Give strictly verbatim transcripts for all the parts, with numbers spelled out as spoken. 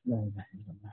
لا إله إلا الله.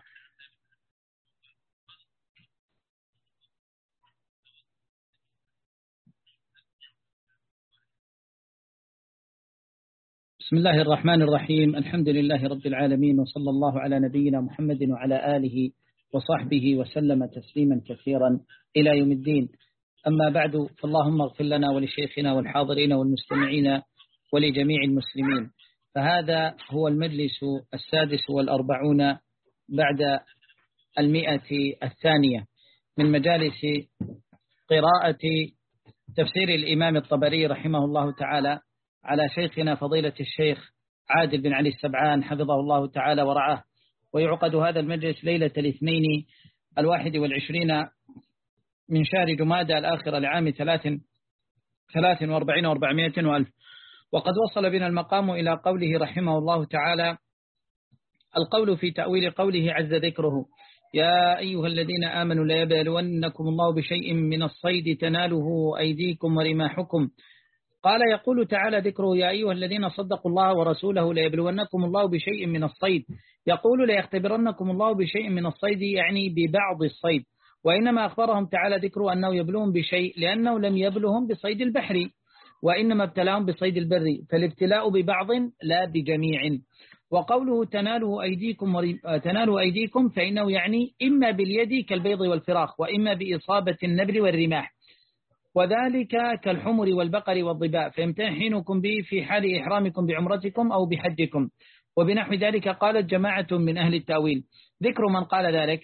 بسم الله الرحمن الرحيم. الحمد لله رب العالمين، وصلى الله على نبينا محمد وعلى آله وصحبه وسلم تسليما كثيرا إلى يوم الدين. أما بعد، فاللهم اغفر لنا ولشيخنا والحاضرين والمستمعين ولجميع المسلمين. فهذا هو المجلس السادس والأربعون بعد المئة الثانية من مجالس قراءة تفسير الإمام الطبري رحمه الله تعالى على شيخنا فضيلة الشيخ عادل بن علي السبعان حفظه الله تعالى ورعاه. ويعقد هذا المجلس ليلة الاثنين الواحد والعشرين من شهر جمادى الآخر لعام ثلاث ثلاث واربعين واربعمائة وألف. وقد وصل بنا المقام إلى قوله رحمه الله تعالى: القول في تأويل قوله عز ذكره: يا أيها الذين آمنوا ليبلونكم الله بشيء من الصيد تناله أيديكم ورماحكم. قال يقول تعالى ذكره: يا أيها الذين صدقوا الله ورسوله ليبلونكم الله بشيء من الصيد. يقول ليختبرنكم الله بشيء من الصيد، يعني ببعض الصيد. وإنما أخبرهم تعالى ذكره أنه يبلوهم بشيء لأنه لم يبلهم بصيد البحر، وإنما ابتلاهم بصيد البر، فالابتلاء ببعض لا بجميع. وقوله تناله أيديكم ورم... تناله أيديكم فإنه يعني إما باليد كالبيض والفراخ، وإما بإصابة النبل والرماح، وذلك كالحمر والبقر والضباء، فيمتحنكم به في حال إحرامكم بعمرتكم أو بحجكم. وبنحو ذلك قالت جماعة من أهل التأويل. ذكر من قال ذلك: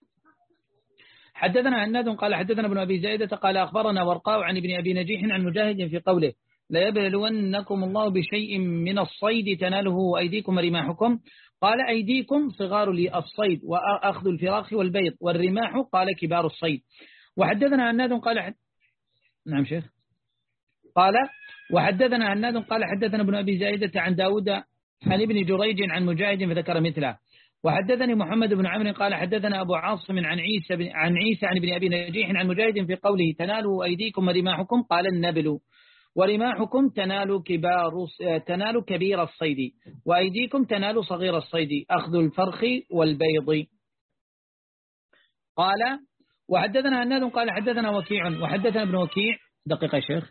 حدثنا هناد قال حدثنا ابن أبي زائدة قال أخبرنا ورقاء عن ابن أبي نجيح عن مجاهد في قوله: ليبلونكم الله بشيء من الصيد تناله أيديكم ورماحكم. قال أيديكم صغار للصيد وأخذ الفراخ والبيض، والرماح قال كبار الصيد. وحدثنا هناد قال حد... نعم شيخ. قال وحدثنا هناد قال حدثنا ابن أبي زائدة عن داود عن ابن جريج عن مجاهد فذكر مثله. وحدثني محمد بن عمرو قال حدثنا أبو عاصم عن عيسى بن عن عيسى عن ابن أبي نجيح عن مجاهد في قوله تنالوا أيديكم ورماحكم. قال النبل ورماحكم تنال كبار تنال كبير الصيد، وأيديكم تنال صغير الصيد أخذ الفرخ والبيض. قال وحدثنا هناد قال حدثنا وكيع وحدثنا ابن وكيع. دقيقة يا شيخ.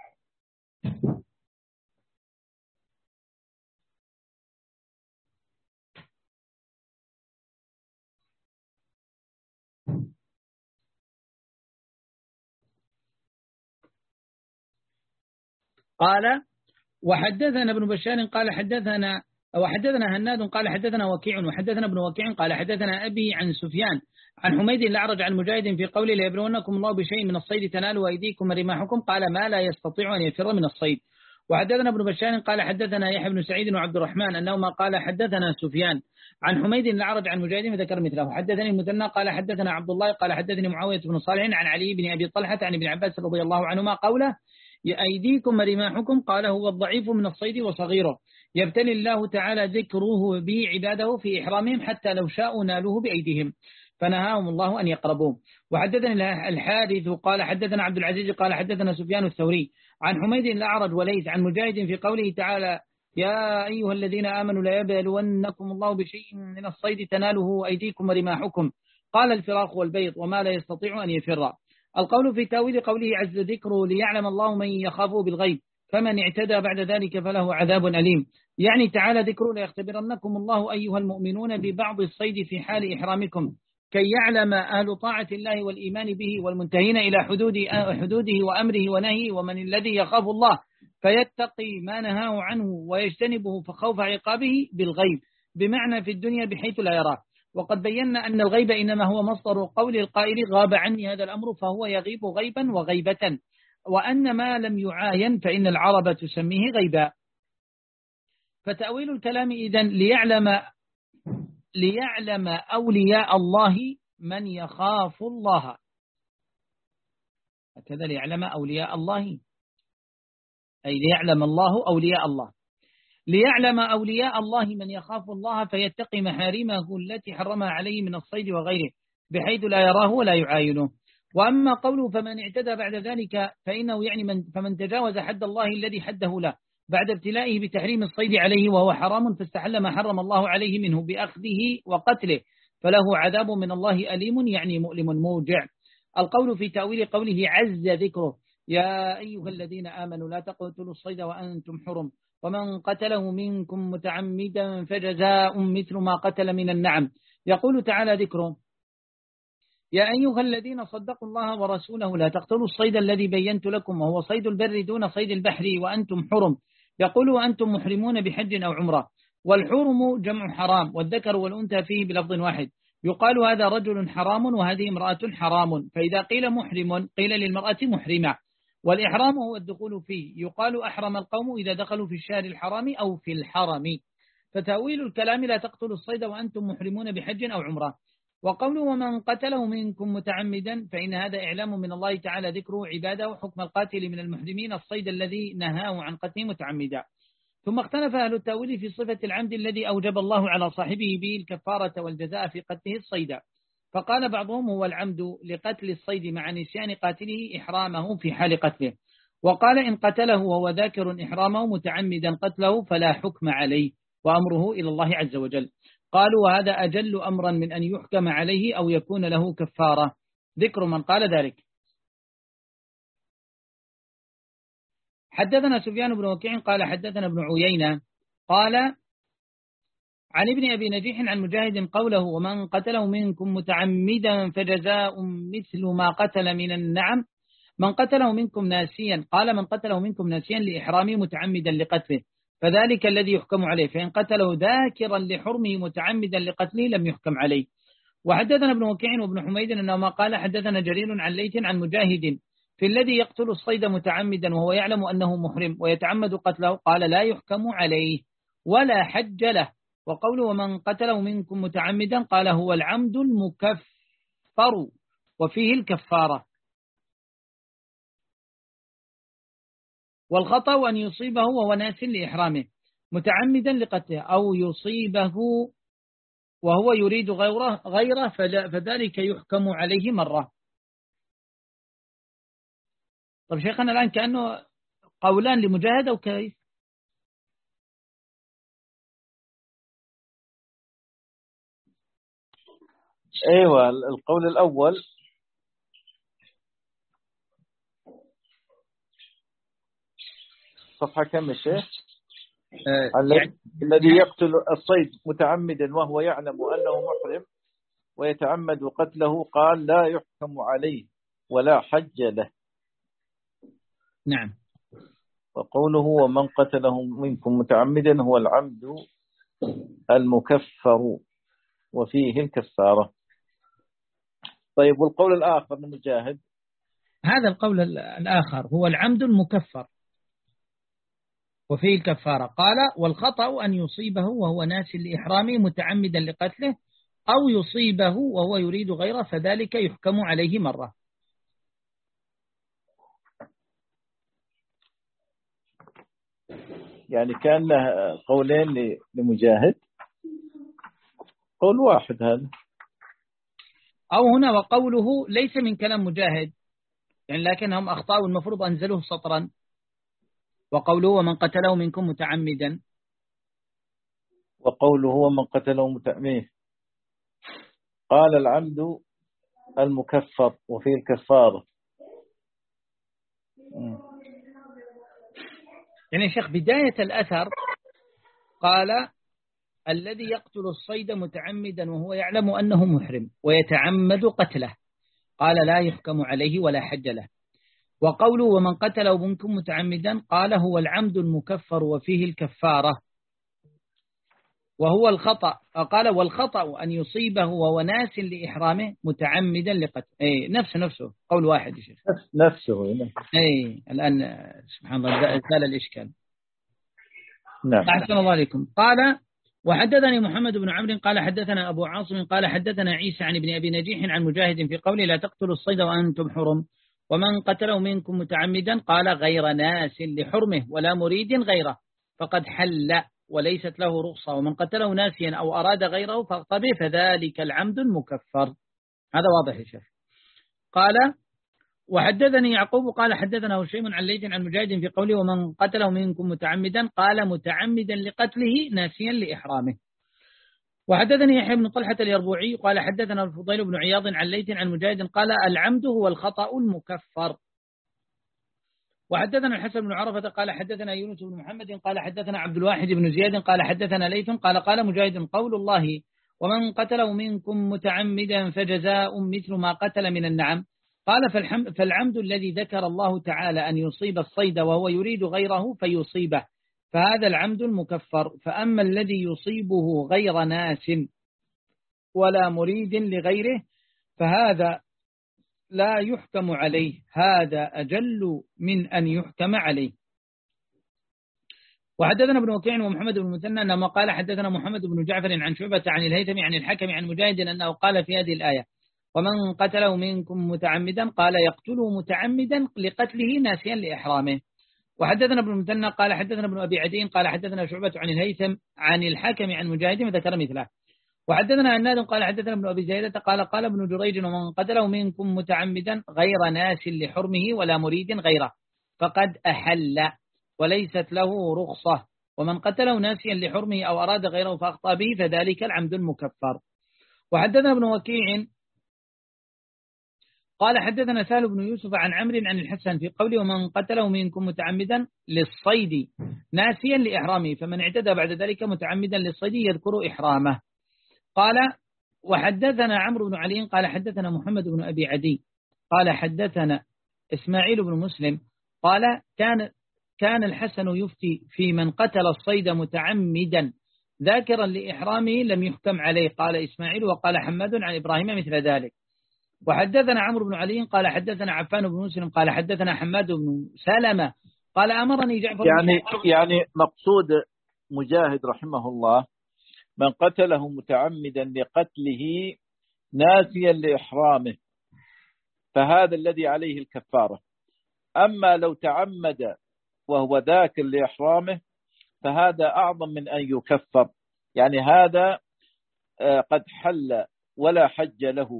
قال وحدثنا ابن بشار قال حدثنا وحدثنا هناد قال حدثنا وكيع وحدثنا ابن وكيع قال حدثنا أبي عن سفيان عن حميد الأعرج عن مجاهد في قوله ليبلونكم الله بشيء من الصيد تنالوا أيديكم ورماحكم. قال ما لا يستطيع أن يفر من الصيد. وحدثنا ابن بشار قال حدثنا يحيى بن سعيد وعبد الرحمن أنهما قال حدثنا سفيان عن حميد الأعرج عن مجاهد فذكر مثله. حدثني المثنى قال حدثنا عبد الله قال حدثني معاوية بن صالح عن علي بن أبي طلحة عن ابن عباس رضي الله عنهما قوله أيديكم ورماحكم. قال هو الضعيف من الصيد وصغيره، يبتلي الله تعالى ذكره به عباده في إحرامهم حتى لو شاءوا نالوه بأيديهم، فنهاهم الله أن يقربوه. وحدثنا الحارث قال حدثنا عبد العزيز قال حدثنا سفيان الثوري عن حميد الأعرج وليث عن مجاهد في قوله تعالى يا أيها الذين آمنوا ليبلونكم الله بشيء من الصيد تناله أيديكم ورماحكم. قال الفراخ والبيض وما لا يستطيع أن يفر. القول في تاويل قوله عز ذكره ليعلم الله من يخافه بالغيب، فمن اعتدى بعد ذلك فله عذاب أليم. يعني تعالى ذكره ليختبرنكم الله أيها المؤمنون ببعض الصيد في حال إحرامكم، كي يعلم أهل طاعة الله والإيمان به والمنتهين إلى حدود حدوده وأمره ونهيه، ومن الذي يخاف الله فيتقي ما نهاه عنه ويجتنبه فخوف عقابه بالغيب، بمعنى في الدنيا بحيث لا يراه. وقد بينا أن الغيب إنما هو مصدر قول القائل غاب عني هذا الأمر، فهو يغيب غيبا وغيبة، وأن ما لم يعاين فإن العرب تسميه غيبا. فتأويل الكلام إذن ليعلم ليعلم أولياء الله من يخاف الله، هكذا ليعلم أولياء الله، أي ليعلم الله أولياء الله، ليعلم أولياء الله من يخاف الله فيتقي محارمه التي حرمها عليه من الصيد وغيره بحيث لا يراه ولا يعاينه. وأما قوله فمن اعتدى بعد ذلك فإنه يعني من فمن تجاوز حد الله الذي حده له بعد ابتلائه بتحريم الصيد عليه وهو حرام فاستحل ما حرم الله عليه منه بأخذه وقتله فله عذاب من الله أليم يعني مؤلم موجع. القول في تأويل قوله عز ذكره يا أيها الذين آمنوا لا تقتلوا الصيد وأنتم حرم ومن قتله منكم متعمدا فجزاء مثل ما قتل من النعم. يقول تعالى ذكره يا أيها الذين صدقوا الله ورسوله لا تقتلوا الصيد الذي بينت لكم وهو صيد البر دون صيد البحر وأنتم حرم. يقول وأنتم محرمون بحج أو عمرة. والحرم جمع حرام والذكر والأنثى فيه بلفظ واحد. يقال هذا رجل حرام وهذه امرأة حرام. فإذا قيل محرم قيل للمرأة محرمة. والإحرام هو الدخول فيه. يقال أحرم القوم إذا دخلوا في الشهر الحرام أو في الحرم. فتأويل الكلام لا تقتلوا الصيد وأنتم محرمون بحج أو عمرة. وقوله ومن قتله منكم متعمدا فإن هذا إعلام من الله تعالى ذكره عباده وحكم القاتل من المحرمين الصيد الذي نهاه عن قتله متعمدا. ثم اختلف أهل التأويل في صفة العمد الذي أوجب الله على صاحبه به الكفارة والجزاء في قتله الصيد. فقال بعضهم هو العمد لقتل الصيد مع نسيان قاتله إحرامه في حال قتله. وقال إن قتله وهو ذاكر إحرامه متعمدا قتله فلا حكم عليه وأمره إلى الله عز وجل. قالوا وهذا أجل أمرا من أن يحكم عليه أو يكون له كفارة. ذكر من قال ذلك. حدثنا سفيان بن وكيع قال حدثنا ابن عيينة قال عن ابن أبي نجيح عن مجاهد قوله ومن قتله منكم متعمدا فجزاء مثل ما قتل من النعم من قتله منكم ناسيا. قال من قتله منكم ناسيا لإحرامه متعمدا لقتله فذلك الذي يحكم عليه. فإن قتله ذاكرا لحرمه متعمدا لقتله لم يحكم عليه. وحدثنا ابن وكيع وابن حميد أنهما قال حدثنا جرير عن ليث عن مجاهد في الذي يقتل الصيد متعمدا وهو يعلم أنه محرم ويتعمد قتله قال لا يحكم عليه ولا حج له. وقوله ومن قتله منكم متعمدا قال هو العمد المكفر وفيه الكفارة. والخطأ أن يصيبه وهو ناس لإحرامه متعمدا لقتله أو يصيبه وهو يريد غيره, غيره فذلك يحكم عليه مرة. طب شيخنا الآن كأنه قولان لمجاهد أو كيف؟ أيوة القول الأول صفحة كم يا شيخ؟ آه يعني الذي يقتل الصيد متعمدا وهو يعلم أنه محرم ويتعمد قتله قال لا يحكم عليه ولا حج له. نعم. وقوله ومن قتله منكم متعمدا هو العمد المكفر وفيه الكفارة. طيب والقول الآخر من مجاهد؟ هذا القول الآخر هو العمد المكفر وفيه الكفارة. قال والخطأ أن يصيبه وهو ناس لإحرامه متعمدا لقتله أو يصيبه وهو يريد غيره فذلك يحكم عليه مرة. يعني كان له قولين لمجاهد قول واحد هذا. أو هنا وقوله ليس من كلام مجاهد يعني لكنهم أخطأوا المفروض أنزلوه سطرا. وقوله ومن قتله منكم متعمدا وقوله ومن قتله متعمدا قال العمد المكفر وفيه الكفارة. يعني شيخ بداية الأثر قال الذي يقتل الصيد متعمدا وهو يعلم أنه محرم ويتعمد قتله قال لا يحكم عليه ولا حج له. وقوله ومن قتله منكم متعمدا قال هو العمد المكفر وفيه الكفارة وهو الخطأ. قال والخطأ أن يصيبه وهو ناس لإحرامه متعمدا لقتل. أي نفسه نفسه قول واحد يا شيخ نفسه. أي الآن سبحان الله زال الإشكال. نعم. أحسن الله عليكم. قال وحدثني محمد بن عمرو قال حدثنا أبو عاصم قال حدثنا عيسى عن ابن أبي نجيح عن مجاهد في قوله لا تقتلوا الصيد وأنتم حرم ومن قتله منكم متعمدا قال غير ناس لحرمه ولا مريد غيره فقد حل وليست له رخصة ومن قتله ناسيا أو أراد غيره فاقتبه فذلك العمد المكفر. هذا واضح يا شيخ. قال وحدثني يعقوب قال حدثنا هشيم عن ليث عن مجاهد في قوله ومن قتله منكم متعمدا قال متعمدا لقتله ناسيا لإحرامه. وحدثني يحيى بن طلحة اليربوعي قال حدثنا الفضيل بن عياض عن ليث عن مجاهد قال العمد هو الخطأ المكفر. وحدثنا الحسن بن عرفة قال حدثنا يونس بن محمد قال حدثنا عبد الواحد بن زياد قال حدثنا ليث قال قال مجاهد قول الله ومن قتله منكم متعمدا فجزاء مثل ما قتل من النعم قال فالعمد الذي ذكر الله تعالى أن يصيب الصيد وهو يريد غيره فيصيبه فهذا العمد المكفر. فأما الذي يصيبه غير ناس ولا مريد لغيره فهذا لا يحكم عليه، هذا أجل من أن يحكم عليه. وحدثنا ابن وكيع ومحمد بن المثنى أنه قال حدثنا محمد بن جعفر عن شعبة عن الهيثم عن الحكم عن مجاهد أنه قال في هذه الآية ومن قتله منكم متعمدا قال يقتله متعمدا لقتله ناسيا لإحرامه. وحدثنا ابن المثنى قال حدثنا ابن أبي عدي قال حدثنا شعبة عن الهيثم عن الحكم عن مجاهد وذكر مثله. وحدثنا هناد قال حدثنا ابن أبي زيادة قال قال ابن جريج ومن قتله منكم متعمدا غير ناس لحرمه ولا مريد غيره فقد أحل وليست له رخصة ومن قتله ناسيا لحرمه أو أراد غيره فأخطأ به فذلك العمد المكفر. وحدثنا ابن وكيع قال حدثنا سهل بن يوسف عن عمرو عن الحسن في قوله ومن قتله منكم متعمدا للصيد ناسيا لإحرامه فمن اعتدى بعد ذلك متعمدا للصيد يذكر إحرامه. قال وحدثنا عمرو بن علي قال حدثنا محمد بن أبي عدي قال حدثنا إسماعيل بن مسلم قال كان كان الحسن يفتي في من قتل الصيد متعمدا ذاكرا لإحرامه لم يحكم عليه. قال إسماعيل وقال حماد عن إبراهيم مثل ذلك. وحدثنا عمرو بن علي قال حدثنا عفان بن مسلم قال حدثنا حماد بن سلمة قال أمرني جعفر يعني يعني مقصود مجاهد رحمه الله من قتله متعمدا لقتله ناسيا لإحرامه فهذا الذي عليه الكفارة. أما لو تعمد وهو ذاكر لإحرامه فهذا أعظم من أن يكفر، يعني هذا قد حل ولا حج له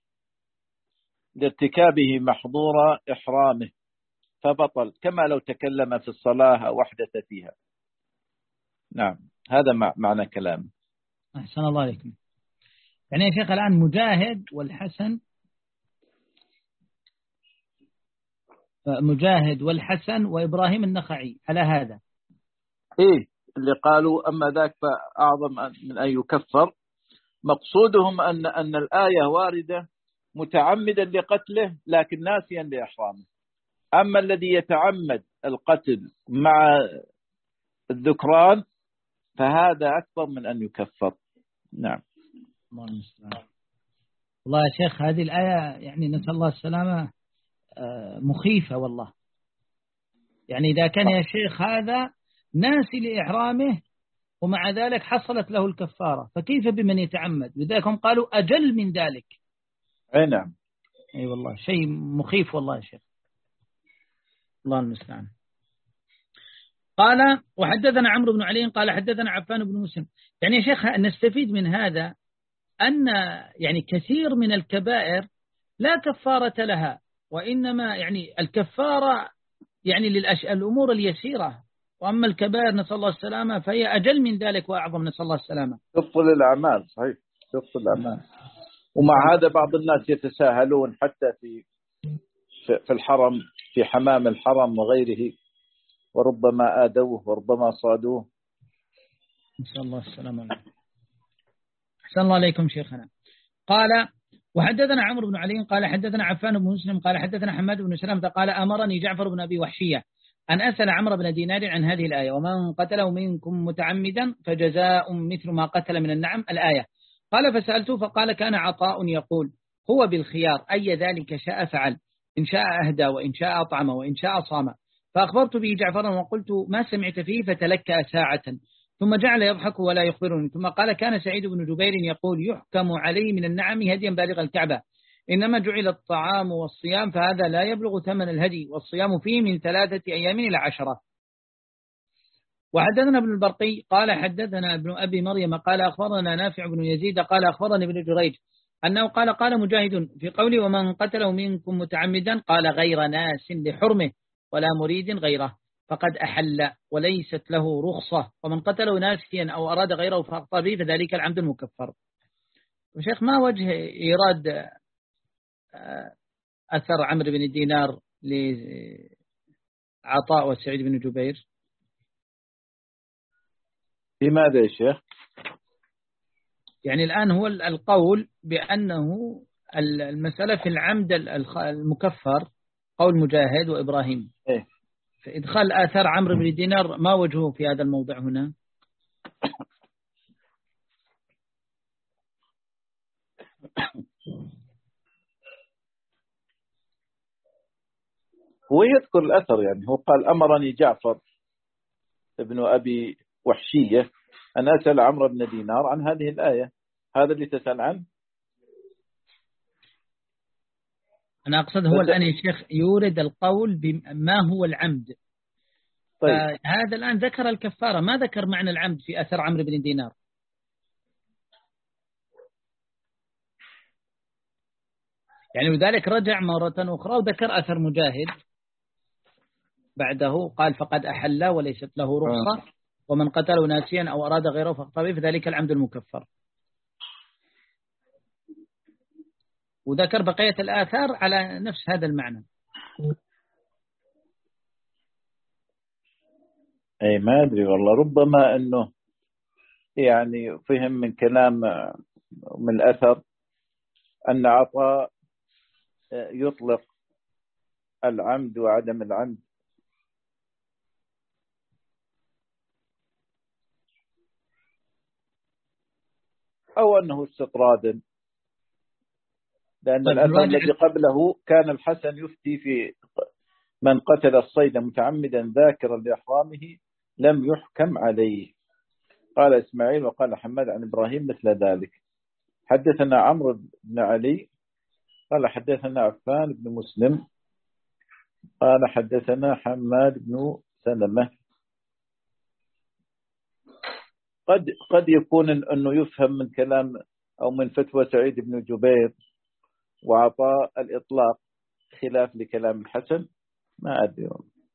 لارتكابه محظور إحرامه فبطل كما لو تكلم في الصلاة أو أحدث فيها. نعم هذا معنى كلام. أحسن الله عليكم. يعني يا شيخ الآن مجاهد والحسن مجاهد والحسن وإبراهيم النخعي على هذا إيه اللي قالوا أما ذاك فأعظم من أن يكفر. مقصودهم أن أن الآية واردة متعمدا لقتله لكن ناسيا لإحرامه. أما الذي يتعمد القتل مع الذكران فهذا أكبر من أن يكفر. نعم. والله يا شيخ هذه الآية يعني نسأل الله السلامة مخيفة والله. يعني إذا كان يا شيخ هذا ناسي لإحرامه ومع ذلك حصلت له الكفارة فكيف بمن يتعمد؟ لذلك هم قالوا أجل من ذلك. أي نعم. أي والله شيء مخيف والله يا شيخ. الله المستعان. قال وحدثنا عمرو بن علي قال حدثنا عفان بن مسلم. يعني يا شيخ نستفيد من هذا أن يعني كثير من الكبائر لا كفارة لها وإنما يعني الكفارة يعني للأمور اليسيرة، وأما الكبائر نسأل الله السلامة فهي أجل من ذلك وأعظم نسأل الله السلامة. تبطل الأعمال صحيح تبطل الأعمال. ومع هذا بعض الناس يتساهلون حتى في في الحرم في حمام الحرم وغيره وربما آدوه وربما صادوه. نسأل الله السلامة. أحسن الله عليكم شيخنا. قال وحدثنا عمرو بن علي قال حدثنا عفان بن مسلم قال حدثنا حماد بن سلمة قال أمرني جعفر بن أبي وحشية أن أسأل عمرو بن دينار عن هذه الآية ومن قتله منكم متعمدا فجزاء مثل ما قتل من النعم الآية. قال فسألته فقال كان عطاء يقول هو بالخيار أي ذلك شاء فعل إن شاء أهدى وإن شاء أطعم وإن شاء صام. فأخبرت به جعفرا وقلت ما سمعت فيه فتلكأ ساعة ثم جعل يضحك ولا يخبرني ثم قال كان سعيد بن جبير يقول يحكم عليه من النعم هديا بالغ الكعبة إنما جعل الطعام والصيام فهذا لا يبلغ ثمن الهدي والصيام فيه من ثلاثة أيام إلى عشرة. وحدثنا ابن البرقي قال حدثنا ابن أبي مريم قال أخبرنا نافع بن يزيد قال أخبرني ابن جريج أنه قال قال مجاهد في قوله ومن قتله منكم متعمدا قال غير ناس لحرمه ولا مريد غيره فقد أحل وليست له رخصة ومن قتله ناسيا أو أراد غيره فأخطأ به فذلك العمد المكفر. وشيخ ما وجه إيراد أثر عمرو بن دينار لعطاء وسعيد بن جبير؟ لماذا يا شيخ؟ يعني الآن هو القول بأنه المسألة في العمد المكفر قول مجاهد وإبراهيم. إيه؟ فإدخال آثار عمرو بن دينار ما وجهه في هذا الموضع هنا؟ هو يذكر الأثر، يعني هو قال أمرني جعفر ابن أبي وحشية أن أسأل عمرو بن دينار عن هذه الآية، هذا اللي تسأل عنه؟ أنا أقصد هو الآن يا شيخ يورد القول بما هو العمد. طيب. هذا الآن ذكر الكفارة، ما ذكر معنى العمد في أثر عمرو بن دينار. يعني لذلك رجع مرة أخرى وذكر أثر مجاهد بعده قال فقد أحل وليست له رخصة ومن قتله ناسيا أو أراد غيره فأخطأ به فذلك العمد المكفر، وذكر بقية الآثار على نفس هذا المعنى. أي ما أدري والله، ربما أنه يعني فهم من كلام من الأثر أن عطاء يطلق العمد وعدم العمد، أو أنه استطرادا، لأن طيب الأثر الذي قبله كان الحسن يفتي في من قتل الصيد متعمدا ذاكرا لإحرامه لم يحكم عليه. قال إسماعيل وقال حماد عن إبراهيم مثل ذلك. حدثنا عمرو بن علي قال حدثنا عفان بن مسلم قال حدثنا حماد بن سلمة. قد قد يكون أنه يفهم من كلام أو من فتوى سعيد بن جبير وعطاء الإطلاق خلاف لكلام الحسن، ما أدري.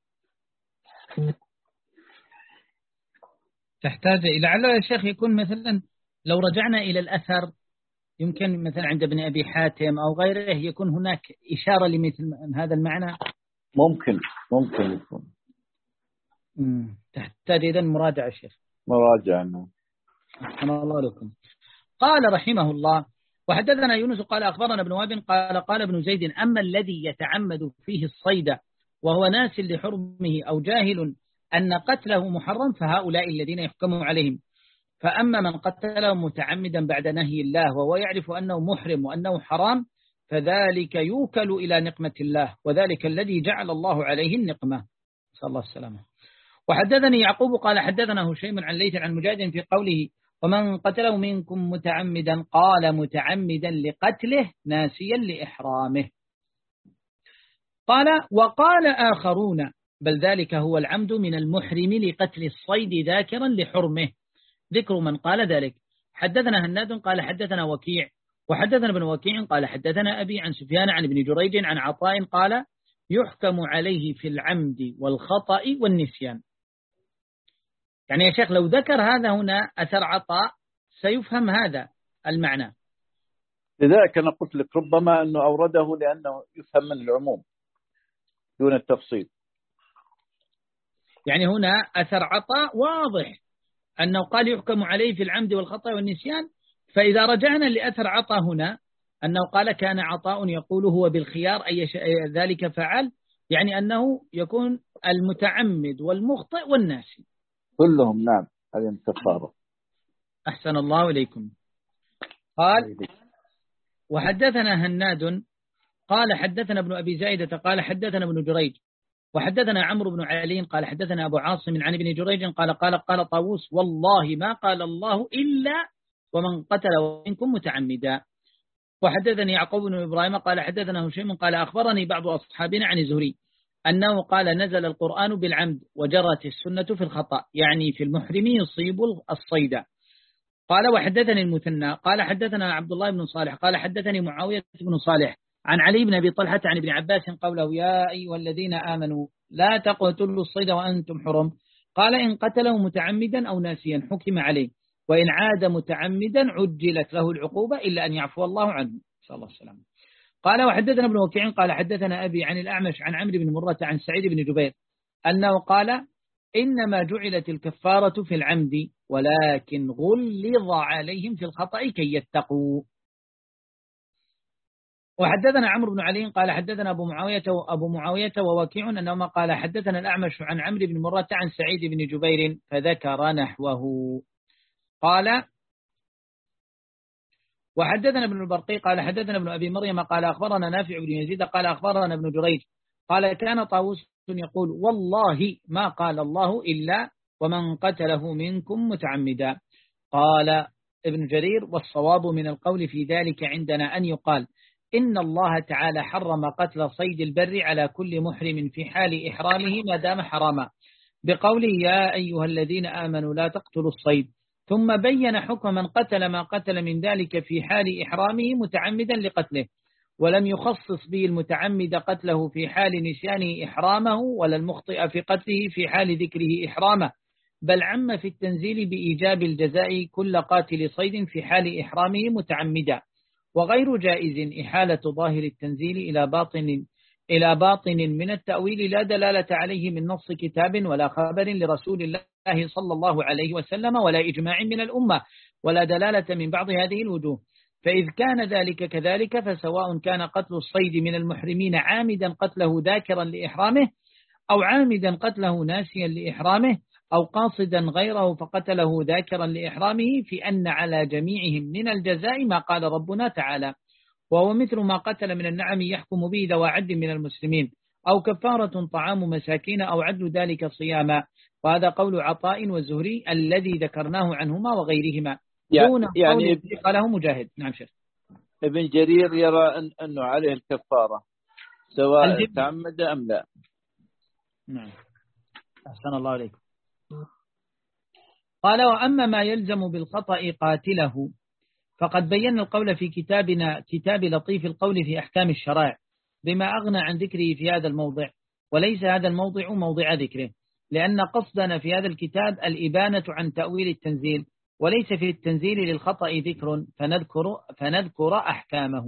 تحتاج إلى على الشيخ يكون مثلا لو رجعنا إلى الأثر يمكن مثلا عند ابن أبي حاتم أو غيره يكون هناك إشارة لمثل هذا المعنى. ممكن ممكن يكون. مم. تحتاج إذن مراجعة الشيخ. مراجعة. نعم. أحسن الله لكم. قال رحمه الله وحدثنا يونس قال أخبرنا ابن وهب قال قال ابن زيد أما الذي يتعمد فيه الصيد وهو ناس لحرمه أو جاهل أن قتله محرم فهؤلاء الذين يحكم عليهم. فأما من قتله متعمدا بعد نهي الله وهو يعرف أنه محرم وأنه حرام فذلك يوكل إلى نقمة الله وذلك الذي جعل الله عليه النقمة، صلى الله السلامة. وحدثني يعقوب قال حدثنا هشيم عن ليث عن مجاهد في قوله ومن قتله منكم متعمدا قال متعمدا لقتله ناسيا لإحرامه. قال وقال آخرون بل ذلك هو العمد من المحرم لقتل الصيد ذاكرا لحرمه، ذكر من قال ذلك. حدثنا هناد قال حدثنا وكيع وحدثنا ابن وكيع قال حدثنا أبي عن سفيان عن ابن جريج عن عطاء قال يحكم عليه في العمد والخطأ والنسيان. يعني يا شيخ لو ذكر هذا هنا أثر عطاء سيفهم هذا المعنى. لذلك أنا قلت لك ربما أنه أورده لأنه يفهم من العموم دون التفصيل. يعني هنا أثر عطاء واضح أنه قال يحكم عليه في العمد والخطأ والنسيان، فإذا رجعنا لأثر عطاء هنا أنه قال كان عطاء يقول هو بالخيار أي ذلك فعل، يعني أنه يكون المتعمد والمخطئ والناسي كلهم. نعم هذه كفارة. أحسن الله إليكم. قال وحدثنا هناد قال حدثنا ابن أبي زايدة قال حدثنا ابن جريج وحدثنا عمرو بن علي قال حدثنا أبو عاصم عن ابن جريج قال قال قال طاووس والله ما قال الله إلا ومن قتل منكم متعمدا. وحدثني يعقوب بن إبراهيم قال حدثنا هشيم قال أخبرني بعض أصحابنا عن الزهري أنه قال نزل القرآن بالعمد وجرت السنة في الخطأ، يعني في المحرم يصيب الصيد. قال وحدثني المثنى قال حدثنا عبد الله بن صالح قال حدثني معاوية بن صالح عن علي بن أبي طلحة عن ابن عباس قوله يا أيها الذين آمنوا لا تقتلوا الصيد وأنتم حرم قال إن قتله متعمدا أو ناسيا حكم عليه وإن عاد متعمدا عجلت له العقوبة إلا أن يعفو الله عنه صلى الله عليه وسلم. قال وحدثنا ابن وكيع قال حدثنا أبي عن الأعمش عن عمرو بن مرة عن سعيد بن جبير أنه قال إنما جعلت الكفارة في العمد ولكن غلظ عليهم في الخطأ كي يتقوا. وحدثنا عمرو بن علي قال حدثنا أبو معاوية وأبو معاوية ووكيع أنهما قال حدثنا الأعمش عن عمرو بن مرة عن سعيد بن جبير فذكر نحوه. قال وحدثنا ابن البرقي قال حدثنا ابن أبي مريم قال أخبرنا نافع بن يزيد قال أخبرنا ابن جريج قال كان طاووس يقول والله ما قال الله إلا ومن قتله منكم متعمدا. قال ابن جرير والصواب من القول في ذلك عندنا أن يقال إن الله تعالى حرم قتل صيد البر على كل محرم في حال إحرامه ما دام حراما بقوله يا أيها الذين آمنوا لا تقتلوا الصيد ثم بين حكم من قتل ما قتل من ذلك في حال إحرامه متعمدا لقتله ولم يخصص به المتعمد قتله في حال نسيانه إحرامه ولا المخطئ في قتله في حال ذكره إحرامه بل عم في التنزيل بإيجاب الجزاء كل قاتل صيد في حال إحرامه متعمدا وغير جائز إحالة ظاهر التنزيل إلى باطن إلى باطن من التأويل لا دلالة عليه من نص كتاب ولا خبر لرسول الله صلى الله عليه وسلم ولا إجماع من الأمة ولا دلالة من بعض هذه الوجوه. فإذ كان ذلك كذلك فسواء كان قتل الصيد من المحرمين عامدا قتله ذاكرا لإحرامه أو عامدا قتله ناسيا لإحرامه أو قاصدا غيره فقتله ذاكرا لإحرامه في أن على جميعهم من الجزاء ما قال ربنا تعالى وهو مثل ما قتل من النعم يحكم به ذو عدل من المسلمين أو كفارة طعام مساكين أو عدل ذلك صياما. وهذا قول عطاء والزهري الذي ذكرناه عنهما وغيرهما دون يعني قول قاله مجاهد. نعم شيخ. ابن جرير يرى أن أنه عليه الكفارة سواء تعمد أم لا. نعم أحسن الله عليكم. قال وأما ما يلزم بالخطأ قاتله فقد بينا القول في كتابنا كتاب لطيف القول في أحكام الشرائع بما أغنى عن ذكره في هذا الموضع وليس هذا الموضع موضع ذكره لأن قصدنا في هذا الكتاب الإبانة عن تأويل التنزيل وليس في التنزيل للخطأ ذكر فنذكر, فنذكر أحكامه.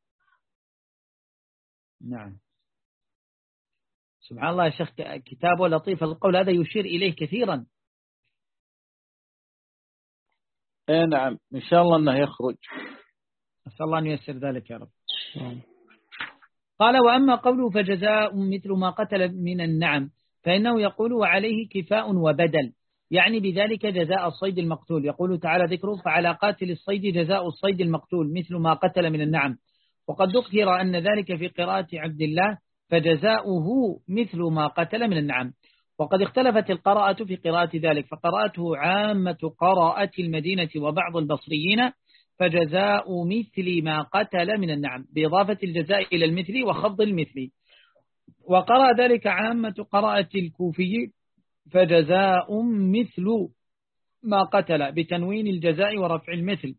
نعم سبحان الله يا شيخ كتاب لطيف القول هذا يشير إليه كثيرا. اي نعم إن شاء الله أنه يخرج أسأل الله أن ييسر ذلك يا رب. قال وأما قوله فجزاء مثل ما قتل من النعم فإنه يقول وعليه كفاء وبدل يعني بذلك جزاء الصيد المقتول. يقول تعالى ذكره فعلى قاتل الصيد جزاء الصيد المقتول مثل ما قتل من النعم. وقد ذكر أن ذلك في قراءة عبد الله فجزاؤه مثل ما قتل من النعم. وقد اختلفت القراءة في قراءة ذلك فقراءته عامة قراءة المدينة وبعض البصريين فجزاء مثل ما قتل من النعم بإضافة الجزاء إلى المثل وخفض المثل. وقرأ ذلك عامة قراءة الكوفي فجزاء مثل ما قتل بتنوين الجزاء ورفع المثل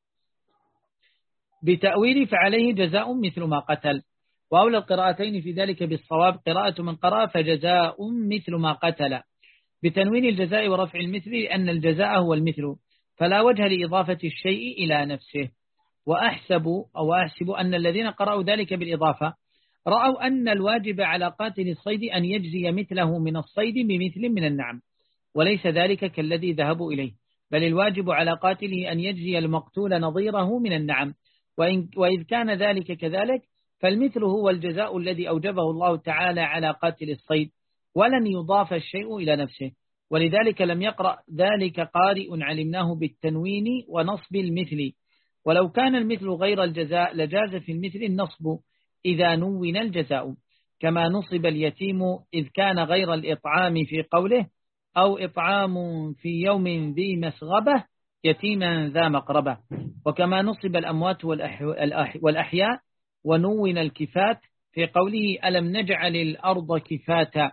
بتأويل فعليه جزاء مثل ما قتل. وأولى القراءتين في ذلك بالصواب قراءة من قرأ فجزاء مثل ما قتل بتنوين الجزاء ورفع المثل لأن الجزاء هو المثل فلا وجه لإضافة الشيء إلى نفسه. وأحسب أو أحسب أن الذين قرأوا ذلك بالإضافة رأوا أن الواجب على قاتل الصيد أن يجزي مثله من الصيد بمثل من النعم وليس ذلك كالذي ذهبوا إليه بل الواجب على قاتله أن يجزي المقتول نظيره من النعم. وإن وإذ كان ذلك كذلك فالمثل هو الجزاء الذي أوجبه الله تعالى على قاتل الصيد ولن يضاف الشيء إلى نفسه ولذلك لم يقرأ ذلك قارئ علمناه بالتنوين ونصب المثل. ولو كان المثل غير الجزاء لجاز في المثل النصب إذا نون الجزاء كما نصب اليتيم إذ كان غير الإطعام في قوله أو إطعام في يوم ذي مسغبة يتيما ذا مقربة وكما نصب الأموات والأحياء ونون الكفات في قوله ألم نجعل الأرض كفاتا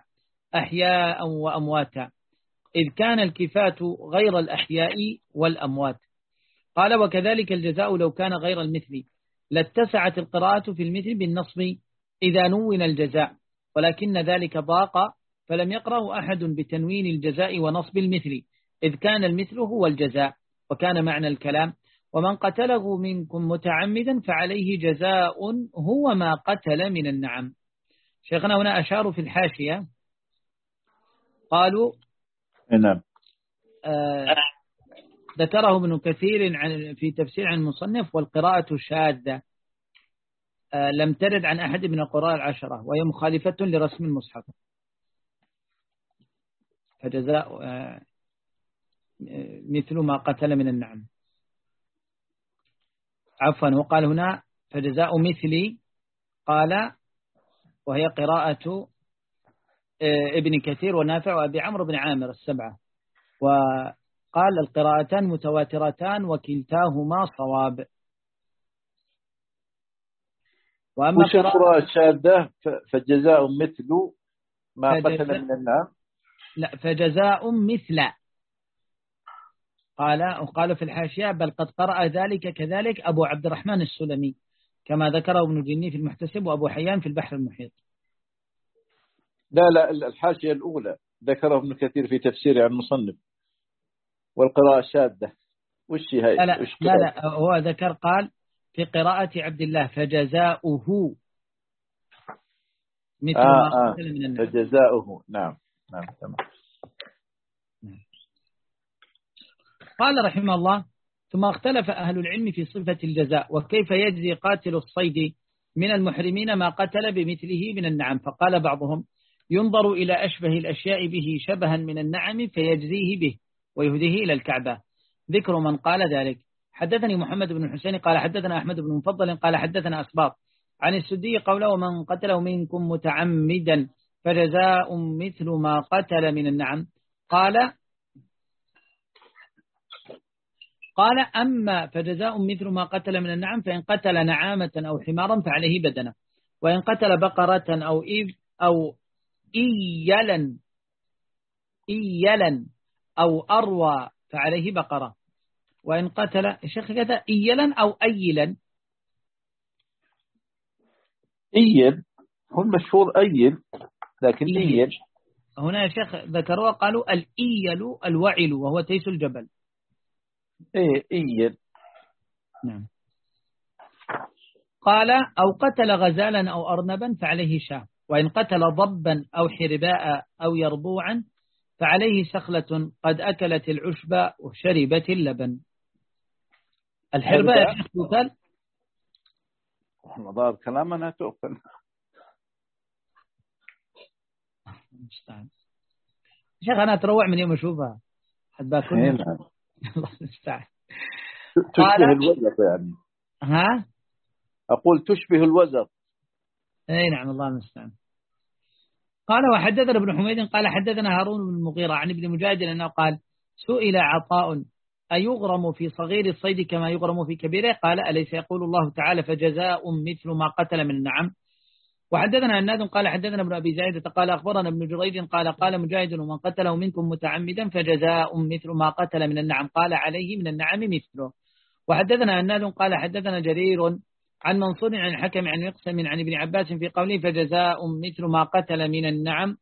أحياء وأمواتا إذ كان الكفات غير الأحياء والأموات. قال وكذلك الجزاء لو كان غير المثل لاتسعت القراءة في المثل بالنصب إذا نون الجزاء، ولكن ذلك ضاق فلم يقرأ أحد بتنوين الجزاء ونصب المثل، إذ كان المثل هو الجزاء. وكان معنى الكلام ومن قتله منكم متعمدا فعليه جزاء هو ما قتل من النعم. شيخنا هنا أشاروا في الحاشية قالوا نعم آه ذكره ابن كثير عن في تفسير عن المصنف والقراءة شاذة آه لم ترد عن أحد من القراء العشرة وهي مخالفة لرسم المصحف، فجزاء آه مثل ما قتل من النعم. عفوا وقال هنا فجزاء مثلي، قال وهي قراءة ابن كثير ونافع وأبي عمرو بن عامر السبعة، وقال القراءتان متواترتان وكلتاهما صواب. وأما القراءة الشاذة فجزاء مثل ما قتل من النعم، لا فجزاء مثل، قال وقال في الحاشية بل قد قرأ ذلك كذلك أبو عبد الرحمن السلمي كما ذكره ابن جني في المحتسب وأبو حيان في البحر المحيط. لا لا الحاشية الأولى ذكره ابن كثير في تفسيره عن المصنف والقراءة الشاذة وش هي؟ لا لا, لا لا هو ذكر قال في قراءة عبد الله فجزاؤه مثل آه ما آه قتل من النعم. فجزاؤه نعم نعم تمام. قال رحمه الله ثم اختلف أهل العلم في صفة الجزاء وكيف يجزي قاتل الصيد من المحرمين ما قتل بمثله من النعم، فقال بعضهم ينظر إلى أشبه الأشياء به شبها من النعم فيجزيه به ويهديه إلى الكعبة. ذكر من قال ذلك. حدثني محمد بن الحسين قال حدثنا أحمد بن مفضل قال حدثنا أسباط عن السدي قوله ومن قتله منكم متعمدا فجزاء مثل ما قتل من النعم. قال قال أما فجزاء مثل ما قتل من النعم فإن قتل نعامة أو حمارا فعليه بدنة، وإن قتل بقرة أو إب أو إيلا إيلا أو أروى فعليه بقرة، وإن قتل الشيخ كذا إيلا أو أيلا إيل هو المشهور أيل لكن إيل, إيل. هنا يا شيخ ذكروا قالوا الإيل الوعل وهو تيس الجبل. إيه إيل نعم. قال أو قتل غزالا أو أرنبا فعليه شاة، وإن قتل ضبا أو حرباء أو يربوعا فعليه سخلة قد أكلت العشب وشربت اللبن. الحرباء يا شيخ تؤكل؟ والله ضار كلامنا تؤكل. شيخ أنا أتروع من يوم أشوفها حد باكلها. الله المستعان. تشبه الوزغ يعني. ها؟ أقول تشبه الوزغ. أي نعم الله المستعان. قال وحدثنا ابن حميد قال حدثنا هارون بن المغيرة عن ابن مجاهد أنه قال سئل عطاء أيغرم في صغير الصيد كما يغرم في كبيره؟ قال أليس يقول الله تعالى فجزاء مثل ما قتل من النعم. وحدثنا هناد قال حدثنا ابن أبي زايدة قال أخبرنا ابن جريج قال قال مجاهد ومن قتله منكم متعمدا فجزاء مثل ما قتل من النعم قال عليه من النعم مثله. وحدثنا هناد قال حدثنا جرير عن منصور عن الحكم عن يقسم عن ابن عباس في قوله فجزاء مثل ما قتل من النعم.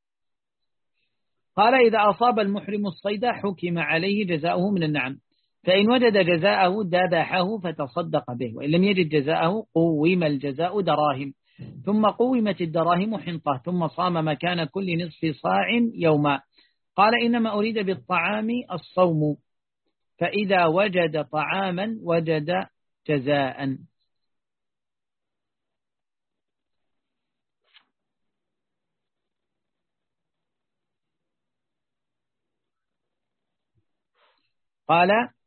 قال إذا أصاب المحرم الصيد حكم عليه جزاؤه من النعم، فإن وجد جزاءه ذبحه فتصدق به، وإن لم يجد جزاءه قوم الجزاء دراهم، ثم قومت الدراهم حنطة، ثم صام مكان كل نصف صاع يوما. قال إنما أريد بالطعام الصوم، فإذا وجد طعاما وجد جزاء. قال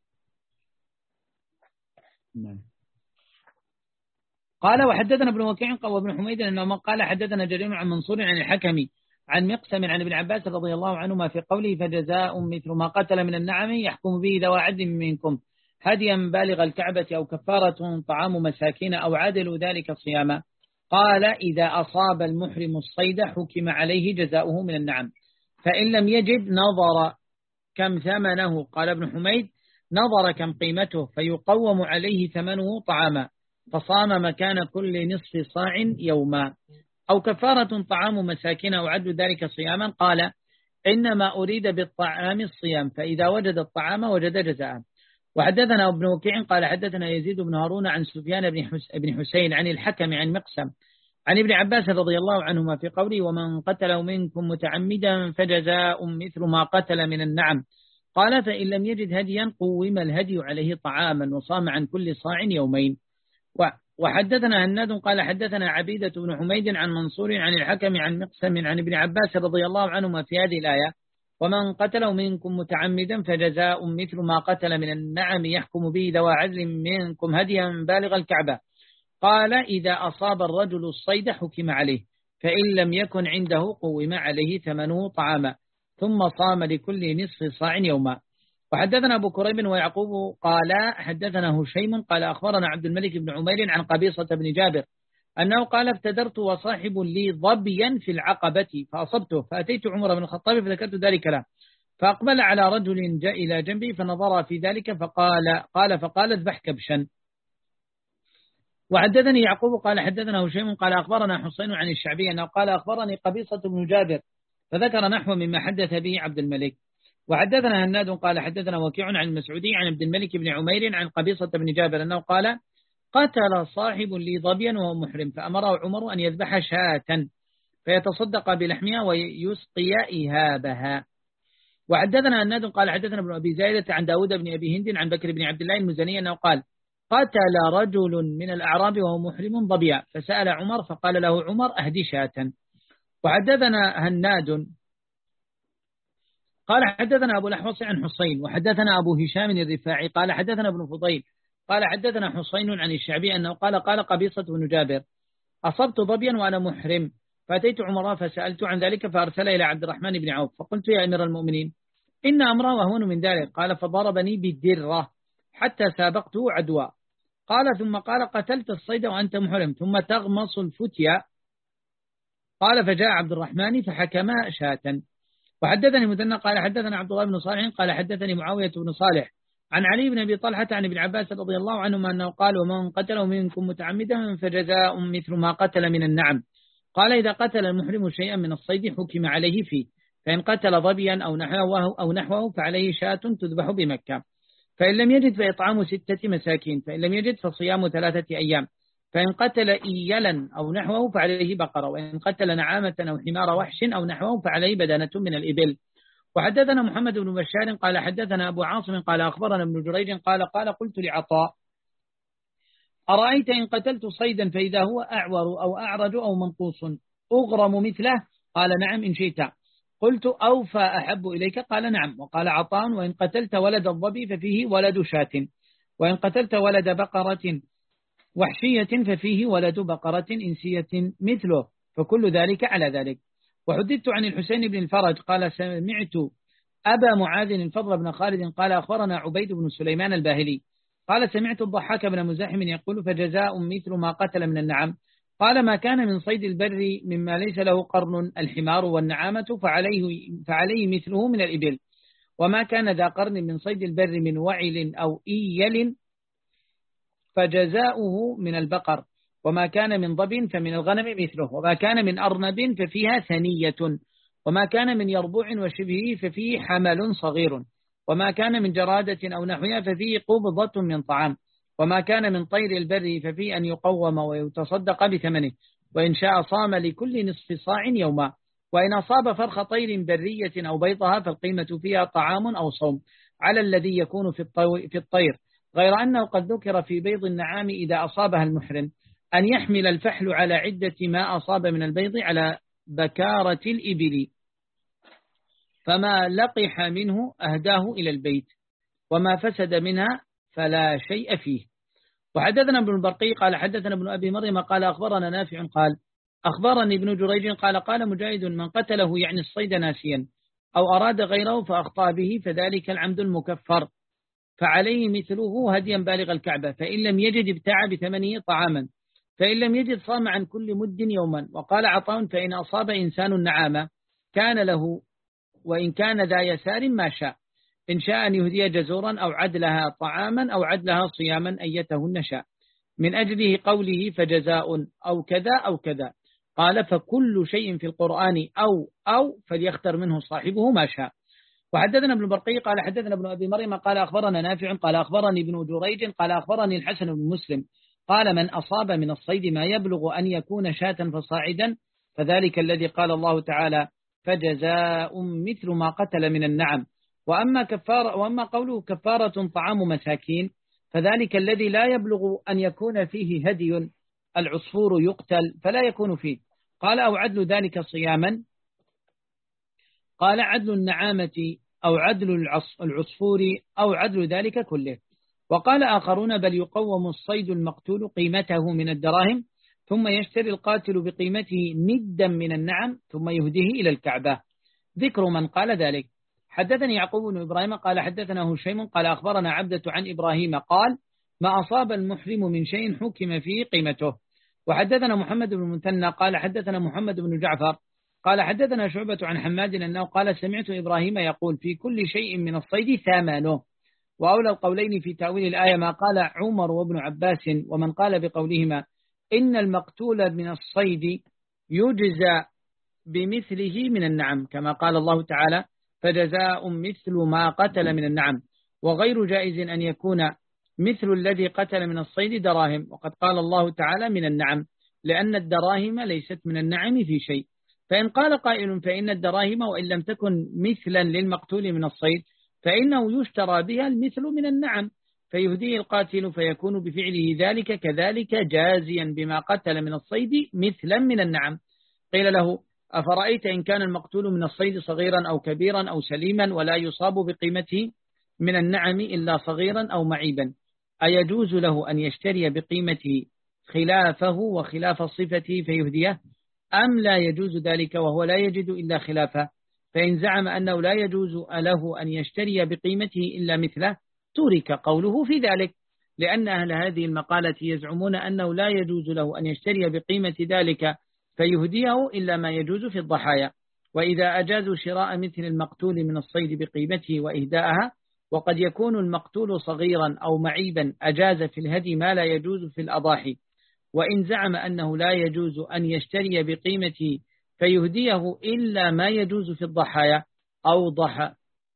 قال وحدثنا ابن وكيع وابن حميد أنه قال حدثنا جرير عن منصور عن الحكم عن مقسم عن ابن عباس رضي الله عنهما في قوله فجزاء مثل ما قتل من النعم يحكم به ذوى عدل منكم هديا بالغ الكعبة أو كفارة طعام مساكين أو عدل ذلك صياما. قال إذا أصاب المحرم الصيد حكم عليه جزاؤه من النعم، فإن لم يجد نظر كم ثمنه. قال ابن حميد نظر كم قيمته فيقوم عليه ثمنه طعاما، فصام مكان كل نصف صاع يوما. أو كفارة طعام مساكين أو عد ذلك صياما. قال إنما أريد بالطعام الصيام، فإذا وجد الطعام وجد جزاء. وحدثنا ابن وكيع قال حدثنا يزيد بن هارون عن سفيان بن حسين عن الحكم عن مقسم عن ابن عباس رضي الله عنهما في قوله ومن قتل منكم متعمدا فجزاء مثل ما قتل من النعم. قال فإن لم يجد هديا قوم الهدي عليه طعاما وصام عن كل صاع يومين. وحدثنا هناد قال حدثنا عبيدة بن حميد عن منصور عن الحكم عن مقسم عن ابن عباس رضي الله عنهما في هذه الآية ومن قتل منكم متعمدا فجزاء مثل ما قتل من النعم يحكم به ذوى عدل منكم هديا بالغ الكعبة. قال إذا أصاب الرجل الصيد حكم عليه، فإن لم يكن عنده قوم عليه ثمنه طعاما، ثم صام لكل نصف صاع يوما. وحدثنا أبو كريب ويعقوب قال حدثنا هشيم قال أخبرنا عبد الملك بن عمير عن قبيصة بن جابر أنه قال افتدرت وصاحب لي ظبيا في العقبة فأصبته، فأتيت عمر بن الخطاب فذكرت ذلك له، فأقبل على رجل جاء إلى جنبي فنظر في ذلك فقال قال فقال اذبح كبشا. وحدثني يعقوب قال حدثنا هشيم قال أخبرنا حسين عن الشعبي أنه قال أخبرني قبيصة بن جابر فذكر نحو مما حدث به عبد الملك. وحدثنا هناد قال حدثنا وكيع عن المسعودي عن عبد الملك بن عمير عن قبيصة بن جابر أنه قال قتل صاحب لي ظبيا وهو محرم، فأمره عمر أن يذبح شاة فيتصدق بلحمها ويسقي إهابها. وحدثنا هناد قال حدثنا ابن أبي زايدة عن داود بن أبي هند عن بكر بن عبد الله المزني أنه قال قتل رجل من الأعراب وهو محرم ظبيا، فسأل عمر فقال له عمر أهدي شاة. وحدثنا هناد قال حدثنا أبو الأحوص عن حسين وحدثنا أبو هشام الرفاعي قال حدثنا ابن فضيل قال حدثنا حسين عن الشعبي أنه قال قال قبيصة بن جابر أصبت ظبيا وأنا محرم، فأتيت عمر فسألت عن ذلك فأرسل إلى عبد الرحمن بن عوف فقلت يا أمير المؤمنين إن أمره وهون من ذلك. قال فضربني بالدرة حتى سابقته عدوى. قال ثم قال قتلت الصيد وأنت محرم ثم تغمص الفتية. قال فجاء عبد الرحمن فحكما شاة. وحدثني مثنى قال حدثنا عبد الله بن صالح قال حدثني معاوية بن صالح عن علي بن أبي طلحة عن ابن عباس رضي الله عنهما أنه قال ومن قتله منكم متعمدا فجزاء مثل ما قتل من النعم. قال إذا قتل المحرم شيئا من الصيد حكم عليه فيه، فإن قتل ظبيا أو نحوه, أو نحوه فعليه شاة تذبح بمكة، فإن لم يجد فإطعام ستة مساكين، فإن لم يجد فصيام ثلاثة أيام، فإن قتل إيلا أو نحوه فعليه بقرة، وإن قتل نعامة أو حمار وحش أو نحوه فعليه بدنة من الإبل. وحدثنا محمد بن بشار قال حدثنا أبو عاصم قال أخبرنا ابن جريج قال قال قلت لعطاء أرأيت إن قتلت صيدا فإذا هو أعور أو أعرج أو منقوص أغرم مثله؟ قال نعم إن شئت. قلت أوفى أحب إليك؟ قال نعم. وقال عطاء وإن قتلت ولد الظبي ففيه ولد شاة، وإن قتلت ولد بقرة وحشية ففيه ولد بقرة إنسية مثله، فكل ذلك على ذلك. وحدثت عن الحسين بن الفرج قال سمعت أبا معاذ الفضل بن خالد قال أخبرنا عبيد بن سليمان الباهلي قال سمعت الضحاك بن مزاحم يقول فجزاء مثل ما قتل من النعم. قال ما كان من صيد البر مما ليس له قرن الحمار والنعامة فعليه, فعليه مثله من الإبل، وما كان ذا قرن من صيد البر من وعل أو إيل فجزاؤه من البقر، وما كان من ضب فمن الغنم مثله، وما كان من أرنب ففيها ثنية، وما كان من يربوع وشبهه ففيه حمل صغير، وما كان من جرادة أو نحوها ففيه قبضة من طعام، وما كان من طير البر ففيه أن يقوم ويتصدق بثمنه، وإن شاء صام لكل نصف صاع يوما، وإن أصاب فرخ طير برية أو بيضها فالقيمة فيها طعام أو صوم على الذي يكون في الطير، غير أنه قد ذكر في بيض النعام إذا أصابها المحرم أن يحمل الفحل على عدة ما أصاب من البيض على بكارة الإبل، فما لقح منه أهداه إلى البيت، وما فسد منها فلا شيء فيه. وحدثنا ابن البرقي قال حدثنا ابن أبي مريم قال أخبرنا نافع قال أخبرني ابن جريج قال قال مجاهد من قتله يعني الصيد ناسيا أو أراد غيره فأخطأ به فذلك العمد المكفر، فعليه مثله هديا بالغ الكعبة، فإن لم يجد ابتاع بثمنه طعاما، فإن لم يجد صام عن كل مد يوما. وقال عطاء فإن أصاب إنسان النعامة كان له وإن كان ذا يسار ما شاء، إن شاء أن يهدي جزورا أو عدلها طعاما أو عدلها صياما أيتهن شاء، من أجله قوله فجزاء أو كذا أو كذا. قال فكل شيء في القرآن أو أو فليختر منه صاحبه ما شاء. وحدثنا ابن برقي قال حدثنا ابن أبي مريم قال أخبرنا نافع قال أخبرني ابن جريج قال أخبرني الحسن بن مسلم قال من أصاب من الصيد ما يبلغ أن يكون شاة فصاعدا فذلك الذي قال الله تعالى فجزاء مثل ما قتل من النعم. وأما, كفارة وأما قوله كفارة طعام مساكين فذلك الذي لا يبلغ أن يكون فيه هدي العصفور يقتل فلا يكون فيه. قال أو عدل ذلك صياما، قال عدل النعامة أو عدل العصفور أو عدل ذلك كله. وقال آخرون بل يقوم الصيد المقتول قيمته من الدراهم ثم يشتري القاتل بقيمته ندا من النعم ثم يهديه إلى الكعبة. ذكر من قال ذلك. حدثني يعقوب بن إبراهيم قال حدثنا هشيم قال أخبرنا عبدة عن إبراهيم قال ما أصاب المحرم من شيء حكم فيه قيمته. وحدثنا محمد بن المثنى قال حدثنا محمد بن جعفر قال حدثنا شعبة عن حماد أنه قال سمعت إبراهيم يقول في كل شيء من الصيد ثمنه. وأولى القولين في تأويل الآية ما قال عمر وابن عباس ومن قال بقولهما إن المقتول من الصيد يجزى بمثله من النعم كما قال الله تعالى فجزاء مثل ما قتل من النعم، وغير جائز أن يكون مثل الذي قتل من الصيد دراهم، وقد قال الله تعالى من النعم لأن الدراهم ليست من النعم في شيء. فإن قال قائل فإن الدراهم وإن لم تكن مثلا للمقتول من الصيد فإنه يشترى بها المثل من النعم فيهديه القاتل فيكون بفعله ذلك كذلك جازيا بما قتل من الصيد مثلا من النعم. قيل له أفرأيت إن كان المقتول من الصيد صغيرا أو كبيرا أو سليما ولا يصاب بقيمته من النعم إلا صغيرا أو معيبا أيجوز له أن يشتري بقيمته خلافه وخلاف صفته فيهديه أم لا يجوز ذلك وهو لا يجد إلا خلافه؟ فإن زعم أنه لا يجوز له أن يشتري بقيمته إلا مثله ترك قوله في ذلك، لأن أهل هذه المقالة يزعمون أنه لا يجوز له أن يشتري بقيمة ذلك فيهديه إلا ما يجوز في الضحايا. وإذا أجازوا شراء مثل المقتول من الصيد بقيمته وإهداءها وقد يكون المقتول صغيرا أو معيبا أجاز في الهدي ما لا يجوز في الأضاحي. وإن زعم أنه لا يجوز أن يشتري بقيمته فيهديه إلا ما يجوز في الضحايا أوضح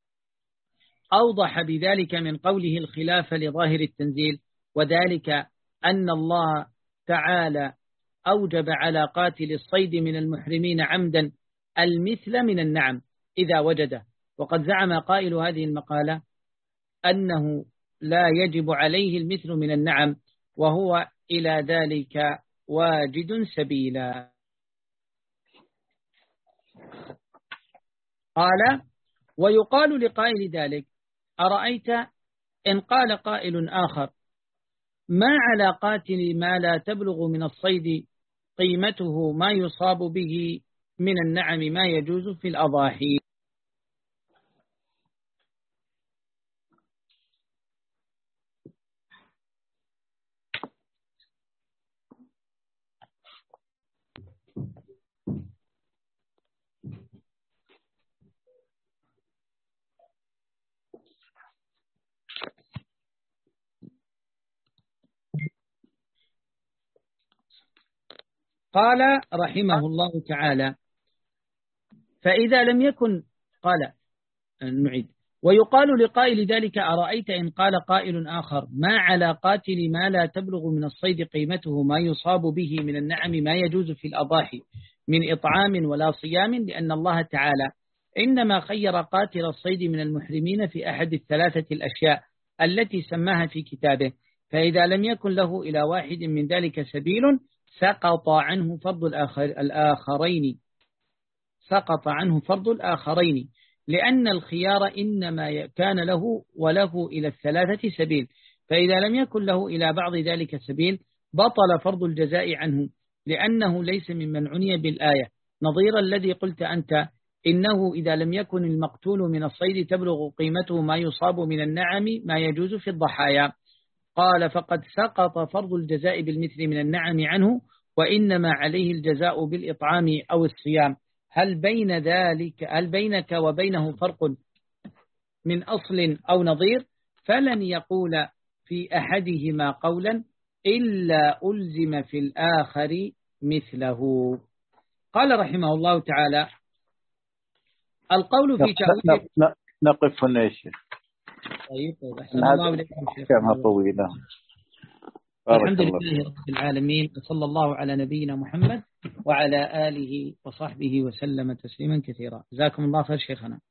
أوضح بذلك من قوله الخلاف لظاهر التنزيل، وذلك أن الله تعالى أوجب على قاتل الصيد من المحرمين عمدا المثل من النعم إذا وجده. وقد زعم قائل هذه المقالة أنه لا يجب عليه المثل من النعم وهو إلى ذلك واجد سبيلا. قال ويقال لقائل ذلك أرأيت إن قال قائل آخر ما على قاتل ما لا تبلغ من الصيد قيمته ما يصاب به من النعم ما يجوز في الأضاحي. قال رحمه الله تعالى فإذا لم يكن قال نعيد ويقال لقائل ذلك أرأيت إن قال قائل آخر ما على قاتل ما لا تبلغ من الصيد قيمته ما يصاب به من النعم ما يجوز في الأضاحي من إطعام ولا صيام، لأن الله تعالى إنما خير قاتل الصيد من المحرمين في أحد الثلاثة الأشياء التي سماها في كتابه، فإذا لم يكن له إلى واحد من ذلك سبيل سقط عنه فرض الآخر الآخرين سقط عنه فرض الآخرين لأن الخيار إنما كان له وله إلى الثلاثة سبيل، فإذا لم يكن له إلى بعض ذلك سبيل بطل فرض الجزاء عنه لأنه ليس ممن عني بالآية، نظير الذي قلت أنت إنه إذا لم يكن المقتول من الصيد تبلغ قيمته ما يصاب من النعم ما يجوز في الضحايا. قال فقد سقط فرض الجزاء بالمثل من النعم عنه وإنما عليه الجزاء بالإطعام أو الصيام. هل بين ذلك هل بينك وبينه فرق من أصل أو نظير فلن يقول في أحدهما قولا إلا ألزم في الآخر مثله. قال رحمه الله تعالى: القول في تأويل. نقف هنا يا شيخ. طيب طيب أحسن الله إليكم شيخ. كما طويلة. الحمد لله رب العالمين، وصلى الله على نبينا محمد وعلى آله وصحبه وسلم تسليما كثيرا. جزاكم الله خير شيخنا.